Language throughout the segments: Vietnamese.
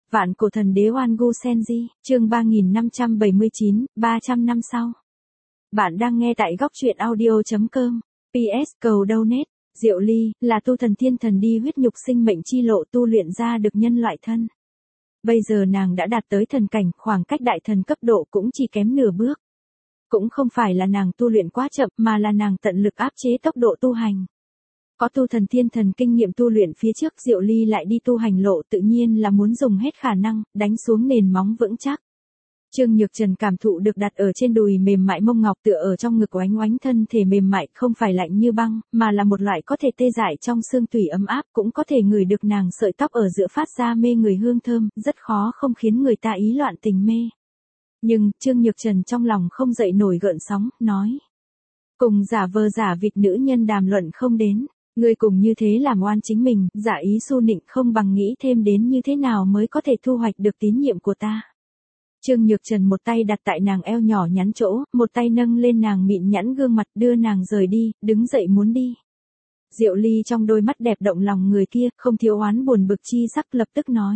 Vạn cổ thần đế Oan Gu Senji, chương 3579, 300 năm sau. Bạn đang nghe tại góc truyện audio.com. PS cầu donate. Diệu Ly, là tu thần thiên thần đi huyết nhục sinh mệnh chi lộ tu luyện ra được nhân loại thân. Bây giờ nàng đã đạt tới thần cảnh, khoảng cách đại thần cấp độ cũng chỉ kém nửa bước. Cũng không phải là nàng tu luyện quá chậm mà là nàng tận lực áp chế tốc độ tu hành. Có tu thần thiên thần kinh nghiệm tu luyện phía trước, Diệu Ly lại đi tu hành lộ tự nhiên là muốn dùng hết khả năng, đánh xuống nền móng vững chắc. Trương Nhược Trần cảm thụ được đặt ở trên đùi mềm mại mông ngọc tựa ở trong ngực oánh oánh thân thể mềm mại không phải lạnh như băng, mà là một loại có thể tê dại trong xương tủy ấm áp, cũng có thể ngửi được nàng sợi tóc ở giữa phát ra mê người hương thơm, rất khó không khiến người ta ý loạn tình mê. Nhưng, Trương Nhược Trần trong lòng không dậy nổi gợn sóng, nói. Cùng giả vờ giả vịt nữ nhân đàm luận không đến. Ngươi cùng như thế làm oan chính mình, giả ý su nịnh không bằng nghĩ thêm đến như thế nào mới có thể thu hoạch được tín nhiệm của ta. Trương Nhược Trần một tay đặt tại nàng eo nhỏ nhắn chỗ, một tay nâng lên nàng mịn nhẵn gương mặt đưa nàng rời đi, đứng dậy muốn đi. Diệu Ly trong đôi mắt đẹp động lòng người kia, không thiếu oán buồn bực chi sắc lập tức nói.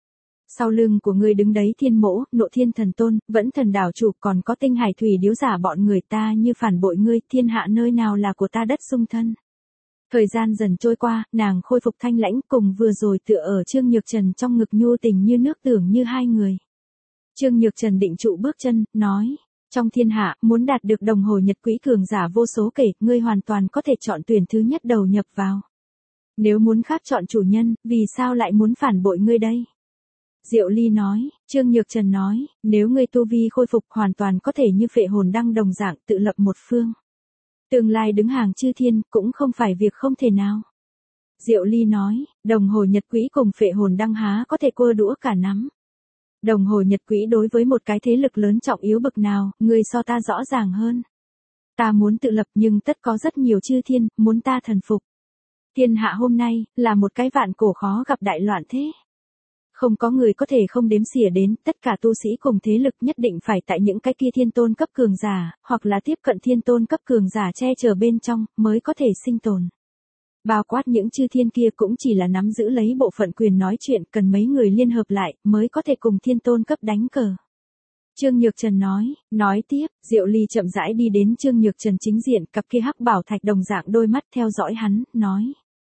Sau lưng của ngươi đứng đấy Thiên Mỗ, Nộ Thiên Thần Tôn, Vẫn Thần Đảo Chủ, còn có Tinh Hải Thủy Điếu giả bọn người ta như phản bội ngươi, thiên hạ nơi nào là của ta đất sung thân. Thời gian dần trôi qua, nàng khôi phục thanh lãnh cùng vừa rồi tựa ở Trương Nhược Trần trong ngực nhu tình như nước tưởng như hai người. Trương Nhược Trần định trụ bước chân, nói, trong thiên hạ, muốn đạt được đồng hồ nhật quỹ cường giả vô số kể, ngươi hoàn toàn có thể chọn tuyển thứ nhất đầu nhập vào. Nếu muốn khác chọn chủ nhân, vì sao lại muốn phản bội ngươi đây? Diệu Ly nói, Trương Nhược Trần nói, nếu ngươi tu vi khôi phục hoàn toàn có thể như Phệ Hồn Đăng đồng dạng tự lập một phương. Tương lai đứng hàng chư thiên cũng không phải việc không thể nào. Diệu Ly nói, đồng hồ nhật quỹ cùng Phệ Hồn Đăng há có thể cua đũa cả nắm. Đồng hồ nhật quỹ đối với một cái thế lực lớn trọng yếu bậc nào, ngươi so ta rõ ràng hơn. Ta muốn tự lập nhưng tất có rất nhiều chư thiên, muốn ta thần phục. Thiên hạ hôm nay, là một cái vạn cổ khó gặp đại loạn thế. Không có người có thể không đếm xỉa đến, tất cả tu sĩ cùng thế lực nhất định phải tại những cái kia thiên tôn cấp cường giả, hoặc là tiếp cận thiên tôn cấp cường giả che chở bên trong, mới có thể sinh tồn. Bao quát những chư thiên kia cũng chỉ là nắm giữ lấy bộ phận quyền nói chuyện, cần mấy người liên hợp lại, mới có thể cùng thiên tôn cấp đánh cờ. Trương Nhược Trần nói tiếp, Diệu Ly chậm rãi đi đến Trương Nhược Trần chính diện, cặp kia hắc bảo thạch đồng dạng đôi mắt theo dõi hắn, nói.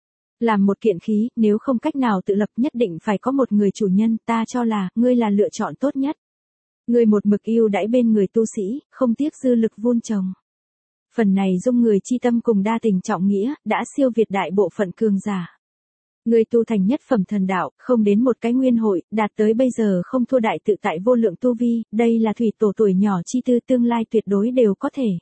Làm một kiện khí, nếu không cách nào tự lập nhất định phải có một người chủ nhân, ta cho là, ngươi là lựa chọn tốt nhất. Ngươi một mực yêu đãi bên người tu sĩ, không tiếc dư lực vun trồng. Phần này dung người chi tâm cùng đa tình trọng nghĩa, đã siêu việt đại bộ phận cường giả. Ngươi tu thành nhất phẩm thần đạo, không đến một cái nguyên hội, đạt tới bây giờ không thua đại tự tại vô lượng tu vi, đây là thủy tổ tuổi nhỏ chi tư tương lai tuyệt đối đều có thể.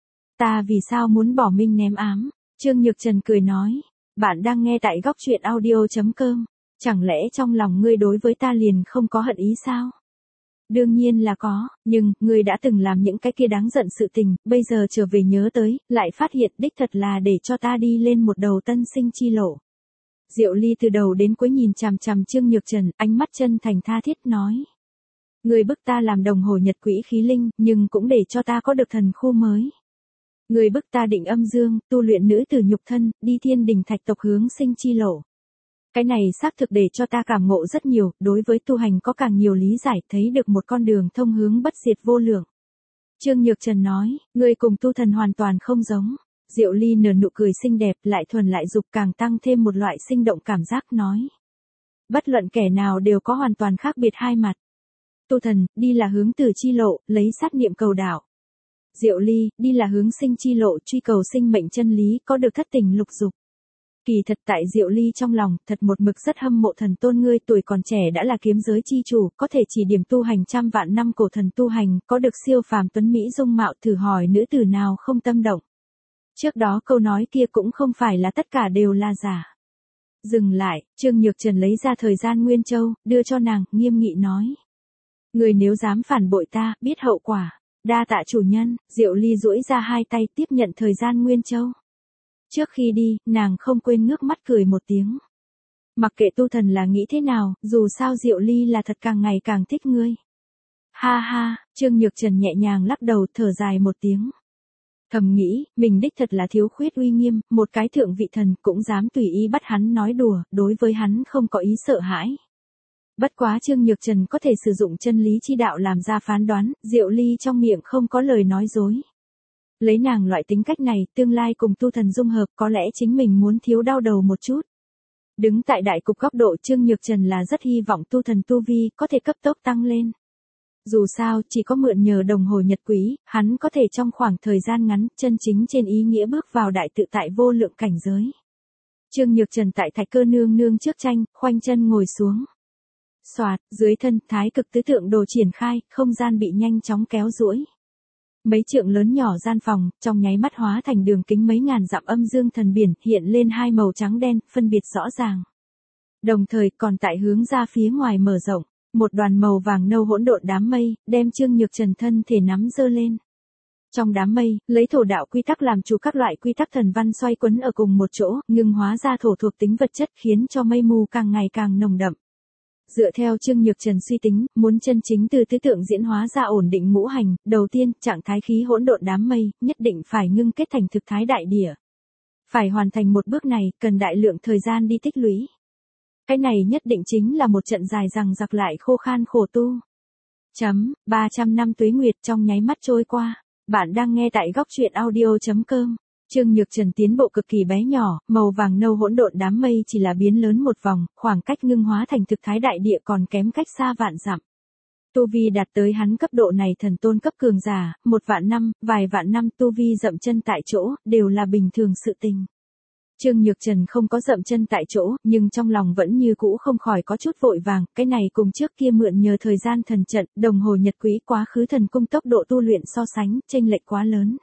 Ta vì sao muốn bỏ minh ném ám? Trương Nhược Trần cười nói. Bạn đang nghe tại góc truyện audio.com. Chẳng lẽ trong lòng ngươi đối với ta liền không có hận ý sao? Đương nhiên là có, nhưng, ngươi đã từng làm những cái kia đáng giận sự tình, bây giờ trở về nhớ tới, lại phát hiện đích thật là để cho ta đi lên một đầu tân sinh chi lộ. Diệu Ly từ đầu đến cuối nhìn chằm chằm Trương Nhược Trần, ánh mắt chân thành tha thiết nói. Ngươi bức ta làm đồng hồ nhật quỹ khí linh, nhưng cũng để cho ta có được thần khu mới. Người bức ta định âm dương, tu luyện nữ tử nhục thân, đi thiên đình thạch tộc hướng sinh chi lộ. Cái này xác thực để cho ta cảm ngộ rất nhiều, đối với tu hành có càng nhiều lý giải, thấy được một con đường thông hướng bất diệt vô lượng. Trương Nhược Trần nói, người cùng tu thần hoàn toàn không giống. Diệu Ly nở nụ cười xinh đẹp, lại thuần lại dục, càng tăng thêm một loại sinh động cảm giác nói. Bất luận kẻ nào đều có hoàn toàn khác biệt hai mặt. Tu thần, đi là hướng từ chi lộ, lấy sát niệm cầu đạo. Diệu Ly, đi là hướng sinh chi lộ, truy cầu sinh mệnh chân lý, có được thất tình lục dục. Kỳ thật tại Diệu Ly trong lòng, thật một mực rất hâm mộ thần tôn ngươi, tuổi còn trẻ đã là kiếm giới chi chủ, có thể chỉ điểm tu hành trăm vạn năm cổ thần tu hành, có được siêu phàm tuấn mỹ dung mạo, thử hỏi nữ tử nào không tâm động. Trước đó câu nói kia cũng không phải là tất cả đều là giả. Dừng lại, Trương Nhược Trần lấy ra thời gian Nguyên Châu, đưa cho nàng, nghiêm nghị nói. Người nếu dám phản bội ta, biết hậu quả. Đa tạ chủ nhân, Diệu Ly duỗi ra hai tay tiếp nhận thời gian Nguyên Châu. Trước khi đi, nàng không quên ngước mắt cười một tiếng. Mặc kệ tu thần là nghĩ thế nào, dù sao Diệu Ly là thật càng ngày càng thích ngươi. Ha ha, Trương Nhược Trần nhẹ nhàng lắc đầu thở dài một tiếng. Thầm nghĩ, mình đích thật là thiếu khuyết uy nghiêm, một cái thượng vị thần cũng dám tùy ý bắt hắn nói đùa, đối với hắn không có ý sợ hãi. Bất quá Trương Nhược Trần có thể sử dụng chân lý chi đạo làm ra phán đoán, Diệu Ly trong miệng không có lời nói dối. Lấy nàng loại tính cách này, tương lai cùng tu thần dung hợp có lẽ chính mình muốn thiếu đau đầu một chút. Đứng tại đại cục góc độ Trương Nhược Trần là rất hy vọng tu thần tu vi có thể cấp tốc tăng lên. Dù sao, chỉ có mượn nhờ đồng hồ nhật quý, hắn có thể trong khoảng thời gian ngắn, chân chính trên ý nghĩa bước vào đại tự tại vô lượng cảnh giới. Trương Nhược Trần tại Thạch Cơ nương nương trước tranh, khoanh chân ngồi xuống. Soạt, dưới thân, thái cực tứ tượng đồ triển khai, không gian bị nhanh chóng kéo duỗi. Mấy trượng lớn nhỏ gian phòng, trong nháy mắt hóa thành đường kính mấy ngàn dặm âm dương thần biển, hiện lên hai màu trắng đen, phân biệt rõ ràng. Đồng thời còn tại hướng ra phía ngoài mở rộng, một đoàn màu vàng nâu hỗn độn đám mây, đem Trương Nhược Trần thân thể nắm giơ lên. Trong đám mây, lấy thổ đạo quy tắc làm chủ các loại quy tắc thần văn xoay quấn ở cùng một chỗ, ngưng hóa ra thổ thuộc tính vật chất khiến cho mây mù càng ngày càng nồng đậm. Dựa theo Trương Nhược Trần suy tính, muốn chân chính từ tứ tượng diễn hóa ra ổn định ngũ hành, đầu tiên, trạng thái khí hỗn độn đám mây, nhất định phải ngưng kết thành thực thái đại địa. Phải hoàn thành một bước này, cần đại lượng thời gian đi tích lũy. Cái này nhất định chính là một trận dài dằng dặc lại khô khan khổ tu. 300 năm tuế nguyệt trong nháy mắt trôi qua. Bạn đang nghe tại góc truyện audio.com. Trương Nhược Trần tiến bộ cực kỳ bé nhỏ, màu vàng nâu hỗn độn đám mây chỉ là biến lớn một vòng, khoảng cách ngưng hóa thành thực thái đại địa còn kém cách xa vạn dặm. Tu vi đạt tới hắn cấp độ này thần tôn cấp cường giả, một vạn năm, vài vạn năm tu vi dậm chân tại chỗ, đều là bình thường sự tình. Trương Nhược Trần không có dậm chân tại chỗ, nhưng trong lòng vẫn như cũ không khỏi có chút vội vàng, cái này cùng trước kia mượn nhờ thời gian thần trận, đồng hồ nhật quý quá khứ thần cung tốc độ tu luyện so sánh, chênh lệch quá lớn.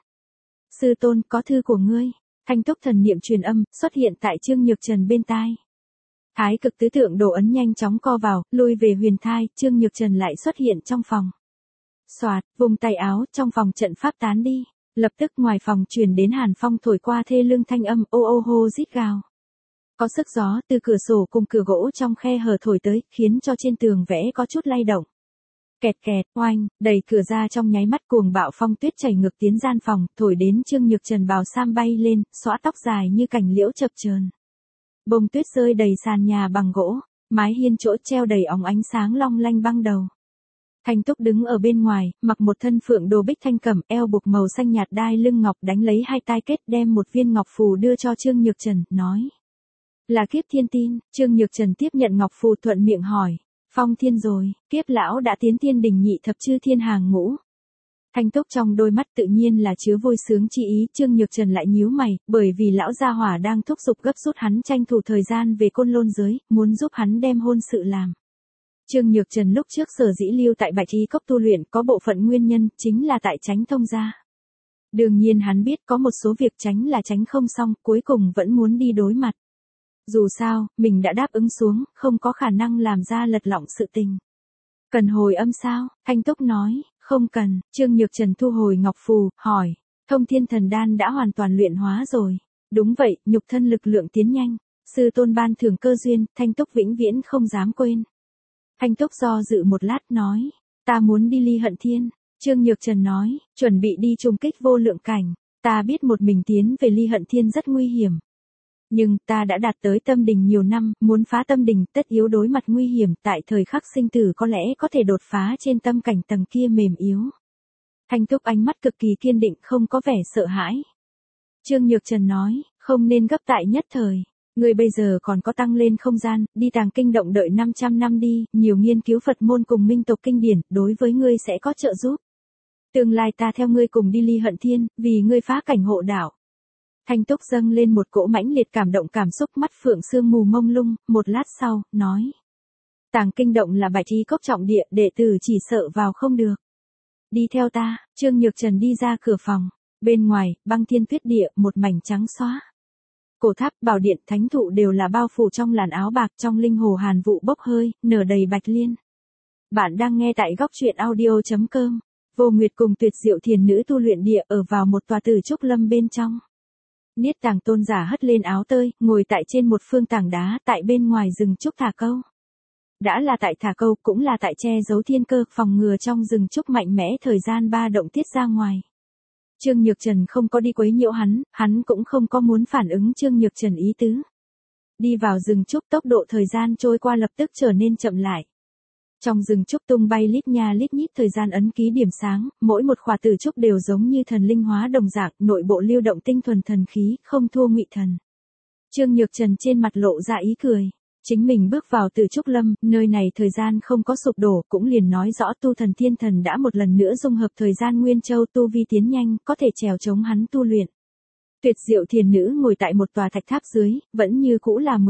Sư tôn, có thư của ngươi. Thanh túc thần niệm truyền âm, xuất hiện tại Trương Nhược Trần bên tai. Thái cực tứ tượng đồ ấn nhanh chóng co vào, lui về huyền thai, Trương Nhược Trần lại xuất hiện trong phòng. Soạt, vùng tay áo, trong phòng trận pháp tán đi. Lập tức ngoài phòng truyền đến hàn phong thổi qua thê lương thanh âm ô ô hô rít gào. Có sức gió từ cửa sổ cùng cửa gỗ trong khe hở thổi tới, khiến cho trên tường vẽ có chút lay động. Kẹt kẹt, oanh, đẩy cửa ra trong nháy mắt cuồng bạo phong tuyết chảy ngược tiến gian phòng, thổi đến Trương Nhược Trần bào sam bay lên, xõa tóc dài như cành liễu chập chờn. Bông tuyết rơi đầy sàn nhà bằng gỗ, mái hiên chỗ treo đầy óng ánh sáng long lanh băng đầu. Thanh Túc đứng ở bên ngoài, mặc một thân phượng đồ bích thanh cẩm, eo buộc màu xanh nhạt đai lưng ngọc, đánh lấy hai tai kết, đem một viên ngọc phù đưa cho Trương Nhược Trần, nói. Là kiếp thiên tin. Trương Nhược Trần tiếp nhận ngọc phù thuận miệng hỏi. Phong thiên rồi, kiếp lão đã tiến thiên đình nhị thập chư thiên hàng ngũ. Thanh Túc trong đôi mắt tự nhiên là chứa vui sướng chi ý, Trương Nhược Trần lại nhíu mày, bởi vì lão gia hỏa đang thúc giục gấp rút hắn tranh thủ thời gian về Côn Lôn giới, muốn giúp hắn đem hôn sự làm. Trương Nhược Trần lúc trước sở dĩ lưu tại Bạch Y Cốc tu luyện có bộ phận nguyên nhân, chính là tại tránh thông gia. Đương nhiên hắn biết có một số việc tránh là tránh không xong, cuối cùng vẫn muốn đi đối mặt. Dù sao, mình đã đáp ứng xuống, không có khả năng làm ra lật lọng sự tình. Cần hồi âm sao? Thanh Túc nói, không cần. Trương Nhược Trần thu hồi ngọc phù, hỏi, Thông Thiên Thần Đan đã hoàn toàn luyện hóa rồi. Đúng vậy, nhục thân lực lượng tiến nhanh. Sư tôn ban thưởng cơ duyên, Thanh Túc vĩnh viễn không dám quên. Thanh Túc do dự một lát nói, ta muốn đi Ly Hận Thiên. Trương Nhược Trần nói, chuẩn bị đi trùng kích vô lượng cảnh. Ta biết một mình tiến về Ly Hận Thiên rất nguy hiểm. Nhưng ta đã đạt tới tâm đình nhiều năm, muốn phá tâm đình tất yếu đối mặt nguy hiểm, tại thời khắc sinh tử có lẽ có thể đột phá trên tâm cảnh tầng kia mềm yếu. Thanh Túc ánh mắt cực kỳ kiên định, không có vẻ sợ hãi. Trương Nhược Trần nói, không nên gấp tại nhất thời. Ngươi bây giờ còn có tăng lên không gian, đi Tàng Kinh Động đợi 500 năm đi, nhiều nghiên cứu Phật môn cùng minh tộc kinh điển, đối với ngươi sẽ có trợ giúp. Tương lai ta theo ngươi cùng đi Ly Hận Thiên, vì ngươi phá cảnh hộ đạo. Thanh Túc dâng lên một cỗ mãnh liệt cảm động cảm xúc, mắt phượng sương mù mông lung, một lát sau, nói. Tàng Kinh Động là Bạch Y Cốc trọng địa, đệ tử chỉ sợ vào không được. Đi theo ta. Trương Nhược Trần đi ra cửa phòng. Bên ngoài, băng thiên tuyết địa, một mảnh trắng xóa. Cổ tháp, bảo điện, thánh thụ đều là bao phủ trong làn áo bạc, trong linh hồ hàn vụ bốc hơi, nở đầy bạch liên. Bạn đang nghe tại góc truyện audio.com. Vô Nguyệt cùng Tuyệt Diệu Thiền Nữ tu luyện địa ở vào một tòa Tử Trúc Lâm bên trong. Niết Tàng Tôn giả hất lên áo tơi, ngồi tại trên một phương tảng đá, tại bên ngoài rừng trúc thả câu. Đã là tại thả câu, cũng là tại che giấu thiên cơ, phòng ngừa trong rừng trúc mạnh mẽ thời gian ba động tiết ra ngoài. Trương Nhược Trần không có đi quấy nhiễu hắn cũng không có muốn phản ứng Trương Nhược Trần ý tứ. Đi vào rừng trúc, tốc độ thời gian trôi qua lập tức trở nên chậm lại. Trong rừng trúc tung bay lít nha lít nhít thời gian ấn ký điểm sáng, mỗi một khỏa tử trúc đều giống như thần linh hóa đồng dạng, nội bộ lưu động tinh thuần thần khí, không thua Ngụy Thần. Trương Nhược Trần trên mặt lộ ra ý cười. Chính mình bước vào Tử Trúc Lâm, nơi này thời gian không có sụp đổ, cũng liền nói rõ tu thần thiên thần đã một lần nữa dung hợp thời gian Nguyên Châu tu vi tiến nhanh, có thể trèo chống hắn tu luyện. Tuyệt diệu thiền nữ ngồi tại một tòa thạch tháp dưới, vẫn như cũ là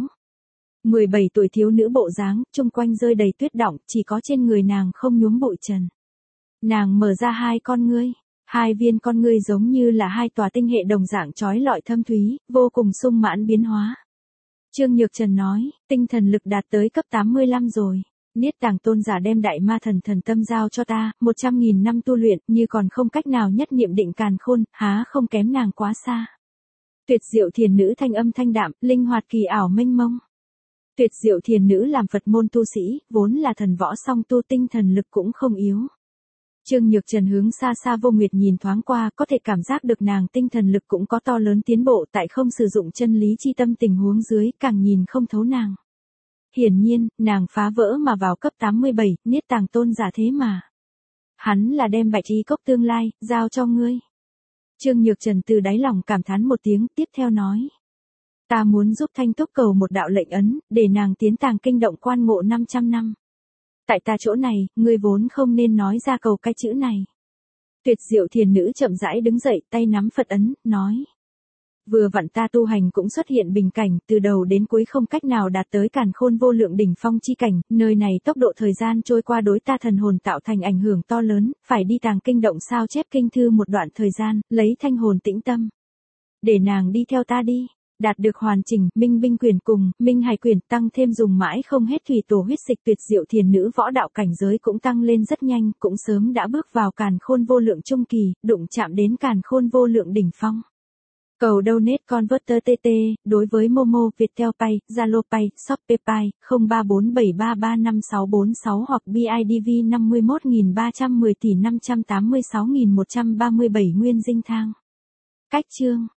17 tuổi thiếu nữ bộ dáng, chung quanh rơi đầy tuyết đọng, chỉ có trên người nàng không nhuốm bụi trần. Nàng mở ra hai con ngươi. Hai viên con ngươi giống như là hai tòa tinh hệ đồng dạng chói lọi thâm thúy, vô cùng sung mãn biến hóa. Trương Nhược Trần nói, tinh thần lực đạt tới cấp 85 rồi. Niết Tàng Tôn giả đem đại ma thần thần tâm giao cho ta, 100.000 năm tu luyện, như còn không cách nào nhất niệm định càn khôn, há không kém nàng quá xa. Tuyệt diệu thiền nữ thanh âm thanh đạm, linh hoạt kỳ ảo mênh mông. Tuyệt diệu thiền nữ làm Phật môn tu sĩ, vốn là thần võ song tu, tinh thần lực cũng không yếu. Trương Nhược Trần hướng xa xa Vô Nguyệt nhìn thoáng qua, có thể cảm giác được nàng tinh thần lực cũng có to lớn tiến bộ, tại không sử dụng chân lý chi tâm tình huống dưới, càng nhìn không thấu nàng. Hiển nhiên, nàng phá vỡ mà vào cấp 87, Niết Tàng Tôn giả thế mà. Hắn là đem bạch y cốc tương lai, giao cho ngươi. Trương Nhược Trần từ đáy lòng cảm thán một tiếng, tiếp theo nói. Ta muốn giúp Thanh Túc cầu một đạo lệnh ấn, để nàng tiến Tàng Kinh động quan ngộ 500 năm. Tại ta chỗ này, ngươi vốn không nên nói ra cầu cái chữ này. Tuyệt diệu thiền nữ chậm rãi đứng dậy, tay nắm Phật ấn, nói. Vừa vặn ta tu hành cũng xuất hiện bình cảnh, từ đầu đến cuối không cách nào đạt tới càn khôn vô lượng đỉnh phong chi cảnh, nơi này tốc độ thời gian trôi qua đối ta thần hồn tạo thành ảnh hưởng to lớn, phải đi Tàng Kinh động sao chép kinh thư một đoạn thời gian, lấy thanh hồn tĩnh tâm. Để nàng đi theo ta đi. Đạt được hoàn chỉnh, Minh Binh Quyền cùng, Minh Hải Quyền tăng thêm dùng mãi không hết thủy tổ huyết dịch, tuyệt diệu thiền nữ võ đạo cảnh giới cũng tăng lên rất nhanh, cũng sớm đã bước vào càn khôn vô lượng trung kỳ, đụng chạm đến càn khôn vô lượng đỉnh phong. Cầu donate converter TT, đối với Momo, Viettel Pay, Zalo Pay, Shopee Pay, 0347335646 hoặc BIDV 51310 tỷ 586.137 nguyên dinh thang. Cách chương